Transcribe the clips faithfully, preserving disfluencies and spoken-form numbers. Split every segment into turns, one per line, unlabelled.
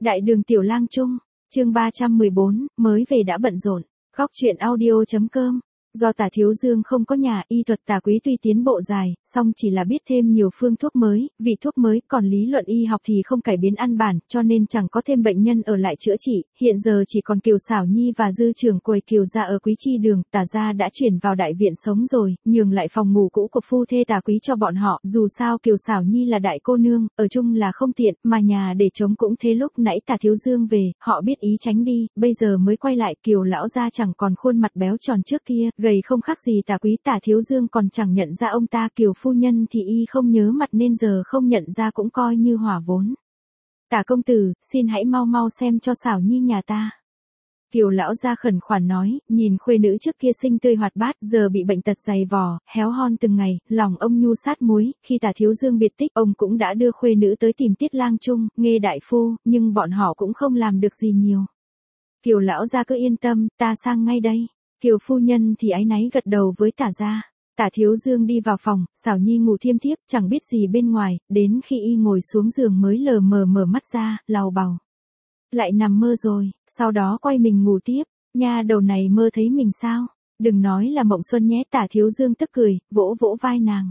Đại đường Tiểu Lang Trung, chương ba trăm mười bốn, mới về đã bận rộn. Góc truyện audio.com. Do Tả Thiếu Dương không có nhà, y thuật Tả Quý tuy tiến bộ dài, song chỉ là biết thêm nhiều phương thuốc mới, vị thuốc mới, còn lý luận y học thì không cải biến ăn bản, cho nên chẳng có thêm bệnh nhân ở lại chữa trị. Hiện giờ chỉ còn Kiều Xảo Nhi và Dư trưởng quầy Kiều gia ở Quý Chi Đường. Tả gia đã chuyển vào đại viện sống rồi, nhường lại phòng ngủ cũ của phu thê Tả Quý cho bọn họ. Dù sao Kiều Xảo Nhi là đại cô nương, ở chung là không tiện, mà nhà để trống cũng thế. Lúc nãy Tả Thiếu Dương về, họ biết ý tránh đi, bây giờ mới quay lại. Kiều lão gia chẳng còn khuôn mặt béo tròn trước kia, gầy không khác gì Tả Quý. Tả Thiếu Dương còn chẳng nhận ra ông ta. Kiều phu nhân thì y không nhớ mặt nên giờ không nhận ra cũng coi như hỏa vốn. Tả công tử, xin hãy mau mau xem cho Xảo Nhi nhà ta. Kiều lão gia khẩn khoản nói, nhìn khuê nữ trước kia xinh tươi hoạt bát, giờ bị bệnh tật dày vò, héo hon từng ngày, lòng ông nhu sát muối. Khi Tả Thiếu Dương biệt tích, ông cũng đã đưa khuê nữ tới tìm Tiết Lang Trung, Nghê đại phu, nhưng bọn họ cũng không làm được gì nhiều. Kiều lão gia cứ yên tâm, ta sang ngay đây. Kiều phu nhân thì áy náy gật đầu với Tả gia. Tả Thiếu Dương đi vào phòng, Xảo Nhi ngủ thiêm thiếp, chẳng biết gì bên ngoài, đến khi y ngồi xuống giường mới lờ mờ mở mắt ra, làu bàu. Lại nằm mơ rồi, sau đó quay mình ngủ tiếp. Nha đầu này mơ thấy mình sao? Đừng nói là mộng xuân nhé. Tả Thiếu Dương tức cười, vỗ vỗ vai nàng.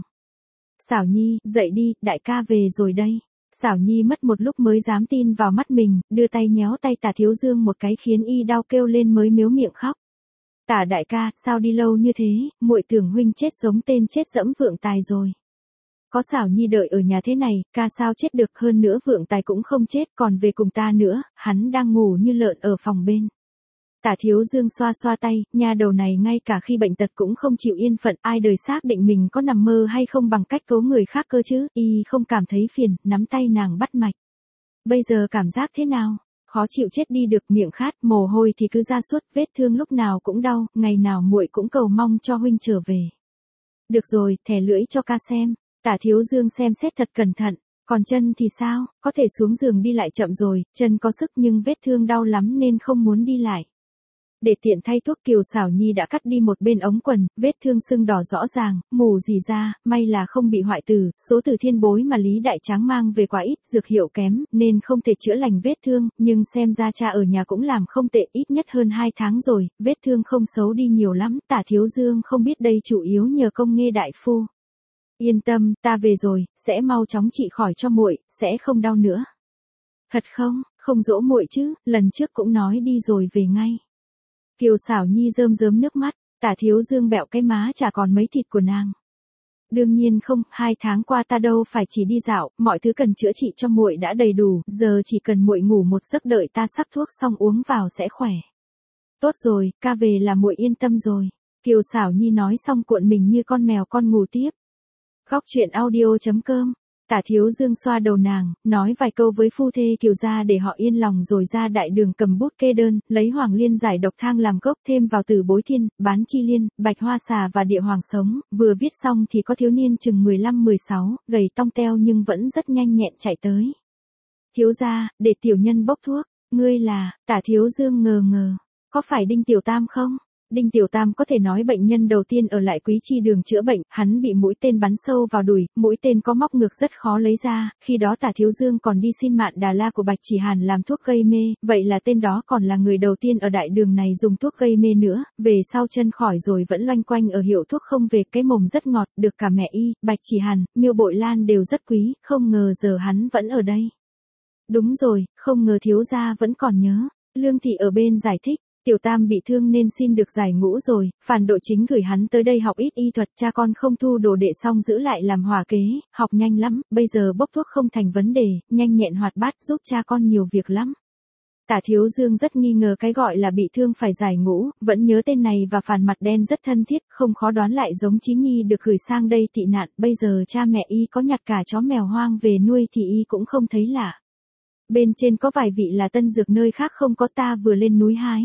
Xảo Nhi, dậy đi, đại ca về rồi đây. Xảo Nhi mất một lúc mới dám tin vào mắt mình, đưa tay nhéo tay Tả Thiếu Dương một cái khiến y đau kêu lên mới mếu miệng khóc. Tả đại ca, sao đi lâu như thế, muội tưởng huynh chết giống tên chết dẫm Vượng Tài rồi. Có Xảo Nhi đợi ở nhà thế này, ca sao chết được, hơn nữa Vượng Tài cũng không chết, còn về cùng ta nữa, hắn đang ngủ như lợn ở phòng bên. Tả Thiếu Dương xoa xoa tay, nha đầu này ngay cả khi bệnh tật cũng không chịu yên phận, ai đời xác định mình có nằm mơ hay không bằng cách cấu người khác cơ chứ, y không cảm thấy phiền, nắm tay nàng bắt mạch. Bây giờ cảm giác thế nào? Khó chịu chết đi được, miệng khát, mồ hôi thì cứ ra suốt, vết thương lúc nào cũng đau, ngày nào muội cũng cầu mong cho huynh trở về. Được rồi, thè lưỡi cho ca xem. Tả Thiếu Dương xem xét thật cẩn thận. Còn chân thì sao, có thể xuống giường đi lại chậm rồi, chân có sức nhưng vết thương đau lắm nên không muốn đi lại. Để tiện thay thuốc, Kiều Xảo Nhi đã cắt đi một bên ống quần, vết thương sưng đỏ rõ ràng, mù gì ra, may là không bị hoại tử, số tử thiên bối mà Lý Đại Tráng mang về quá ít, dược hiệu kém, nên không thể chữa lành vết thương, nhưng xem ra cha ở nhà cũng làm không tệ, ít nhất hơn hai tháng rồi, vết thương không xấu đi nhiều lắm. Tả Thiếu Dương không biết đây chủ yếu nhờ công Nghê đại phu. Yên tâm, ta về rồi, sẽ mau chóng trị khỏi cho muội, sẽ không đau nữa. Thật không, không dỗ muội chứ, lần trước cũng nói đi rồi về ngay. Kiều Xảo Nhi rơm rớm nước mắt, Tả Thiếu Dương bẹo cái má chả còn mấy thịt của nàng. Đương nhiên không, hai tháng qua ta đâu phải chỉ đi dạo, mọi thứ cần chữa trị cho muội đã đầy đủ, giờ chỉ cần muội ngủ một giấc đợi ta sắp thuốc xong uống vào sẽ khỏe. Tốt rồi, ca về là muội yên tâm rồi. Kiều Xảo Nhi nói xong cuộn mình như con mèo con ngủ tiếp. Góc truyện audio.com. Tả Thiếu Dương xoa đầu nàng, nói vài câu với phu thê Kiều gia để họ yên lòng rồi ra đại đường cầm bút kê đơn, lấy hoàng liên giải độc thang làm gốc, thêm vào từ bối thiên, bán chi liên, bạch hoa xà và địa hoàng sống. Vừa viết xong thì có thiếu niên chừng mười lăm mười sáu, gầy tong teo nhưng vẫn rất nhanh nhẹn chạy tới. Thiếu gia, để tiểu nhân bốc thuốc. Ngươi là? Tả Thiếu Dương ngờ ngờ. Có phải Đinh Tiểu Tam không? Đinh Tiểu Tam có thể nói bệnh nhân đầu tiên ở lại Quý Chi Đường chữa bệnh, hắn bị mũi tên bắn sâu vào đùi, mũi tên có móc ngược rất khó lấy ra, khi đó Tả Thiếu Dương còn đi xin Mạn Đà La của Bạch Chỉ Hàn làm thuốc gây mê, vậy là tên đó còn là người đầu tiên ở đại đường này dùng thuốc gây mê nữa, về sau chân khỏi rồi vẫn loanh quanh ở hiệu thuốc không về, cái mồm rất ngọt, được cả mẹ y, Bạch Chỉ Hàn, Miêu Bội Lan đều rất quý, không ngờ giờ hắn vẫn ở đây. Đúng rồi, không ngờ thiếu gia vẫn còn nhớ. Lương Thị ở bên giải thích. Tiểu Tam bị thương nên xin được giải ngũ rồi, Phàn Độ Chính gửi hắn tới đây học ít y thuật, cha con không thu đồ đệ xong giữ lại làm hòa kế, học nhanh lắm, bây giờ bốc thuốc không thành vấn đề, nhanh nhẹn hoạt bát giúp cha con nhiều việc lắm. Tả Thiếu Dương rất nghi ngờ cái gọi là bị thương phải giải ngũ, vẫn nhớ tên này và Phàn Mặt Đen rất thân thiết, không khó đoán lại giống Chí Nhi được gửi sang đây tị nạn, bây giờ cha mẹ y có nhặt cả chó mèo hoang về nuôi thì y cũng không thấy lạ. Bên trên có vài vị là tân dược nơi khác không có, ta vừa lên núi hái.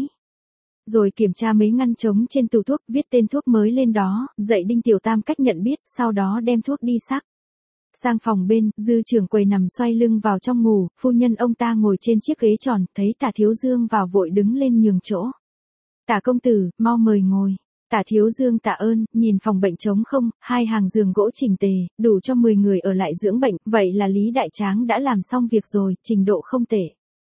Rồi kiểm tra mấy ngăn trống trên tủ thuốc, viết tên thuốc mới lên đó, dạy Đinh Tiểu Tam cách nhận biết, sau đó đem thuốc đi sắc. Sang phòng bên, Dư trưởng quầy nằm xoay lưng vào trong ngủ, phu nhân ông ta ngồi trên chiếc ghế tròn, thấy Tả Thiếu Dương vào vội đứng lên nhường chỗ. Tả công tử, mau mời ngồi. Tả Thiếu Dương tạ ơn, nhìn phòng bệnh trống không, hai hàng giường gỗ chỉnh tề, đủ cho mười người ở lại dưỡng bệnh, vậy là Lý Đại Tráng đã làm xong việc rồi, trình độ không tệ.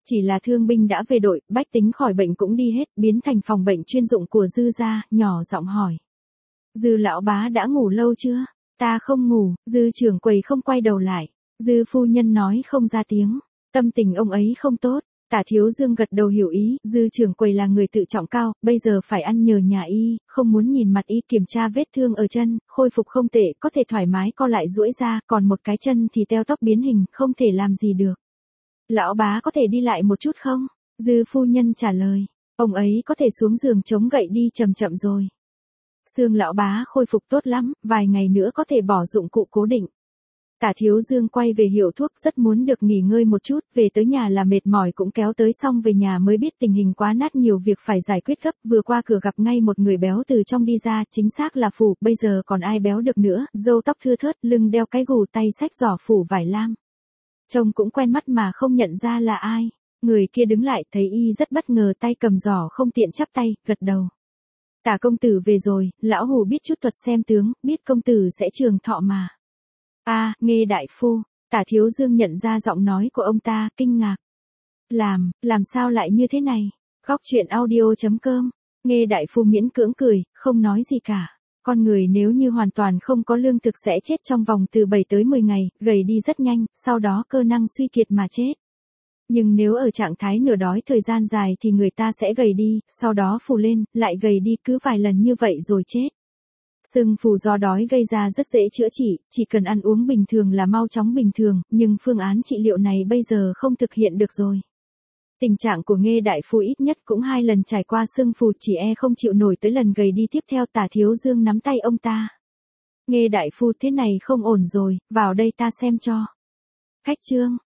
Chỉ là thương binh đã về đội, bách tính khỏi bệnh cũng đi hết, biến thành phòng bệnh chuyên dụng của Dư gia, nhỏ giọng hỏi. Dư lão bá đã ngủ lâu chưa? Ta không ngủ, Dư trưởng quầy không quay đầu lại. Dư phu nhân nói không ra tiếng. Tâm tình ông ấy không tốt. Tả Thiếu Dương gật đầu hiểu ý, Dư trưởng quầy là người tự trọng cao, bây giờ phải ăn nhờ nhà y, không muốn nhìn mặt y, kiểm tra vết thương ở chân, khôi phục không tệ, có thể thoải mái co lại duỗi ra, còn một cái chân thì teo tóc biến hình, không thể làm gì được. Lão bá có thể đi lại một chút không? Dư phu nhân trả lời, ông ấy có thể xuống giường chống gậy đi chậm chậm rồi. Xương lão bá khôi phục tốt lắm, vài ngày nữa có thể bỏ dụng cụ cố định. Tả Thiếu Dương quay về hiệu thuốc, rất muốn được nghỉ ngơi một chút, về tới nhà là mệt mỏi cũng kéo tới, xong về nhà mới biết tình hình quá nát, nhiều việc phải giải quyết gấp, vừa qua cửa gặp ngay một người béo từ trong đi ra, chính xác là Phủ, bây giờ còn ai béo được nữa, râu tóc thưa thớt, lưng đeo cái gù, tay xách giỏ phủ vải lam. Trông cũng quen mắt mà không nhận ra là ai. Người kia đứng lại, thấy y rất bất ngờ, tay cầm giỏ không tiện chắp tay, gật đầu. Tả công tử về rồi, lão hù biết chút thuật xem tướng, biết công tử sẽ trường thọ mà. A, à, Nghê đại phu. Tả Thiếu Dương nhận ra giọng nói của ông ta, kinh ngạc. Làm, làm sao lại như thế này? Góc truyện audio chấm com. Nghê đại phu miễn cưỡng cười, không nói gì cả. Con người nếu như hoàn toàn không có lương thực sẽ chết trong vòng từ bảy tới mười ngày, gầy đi rất nhanh, sau đó cơ năng suy kiệt mà chết. Nhưng nếu ở trạng thái nửa đói thời gian dài thì người ta sẽ gầy đi, sau đó phù lên, lại gầy đi, cứ vài lần như vậy rồi chết. Sưng phù do đói gây ra rất dễ chữa trị, chỉ cần ăn uống bình thường là mau chóng bình thường, nhưng phương án trị liệu này bây giờ không thực hiện được rồi. Tình trạng của Nghê đại phu ít nhất cũng hai lần trải qua sưng phù, chỉ e không chịu nổi tới lần gầy đi tiếp theo. Tả Thiếu Dương nắm tay ông ta. Nghê đại phu, thế này không ổn rồi, vào đây ta xem cho. Khách trương.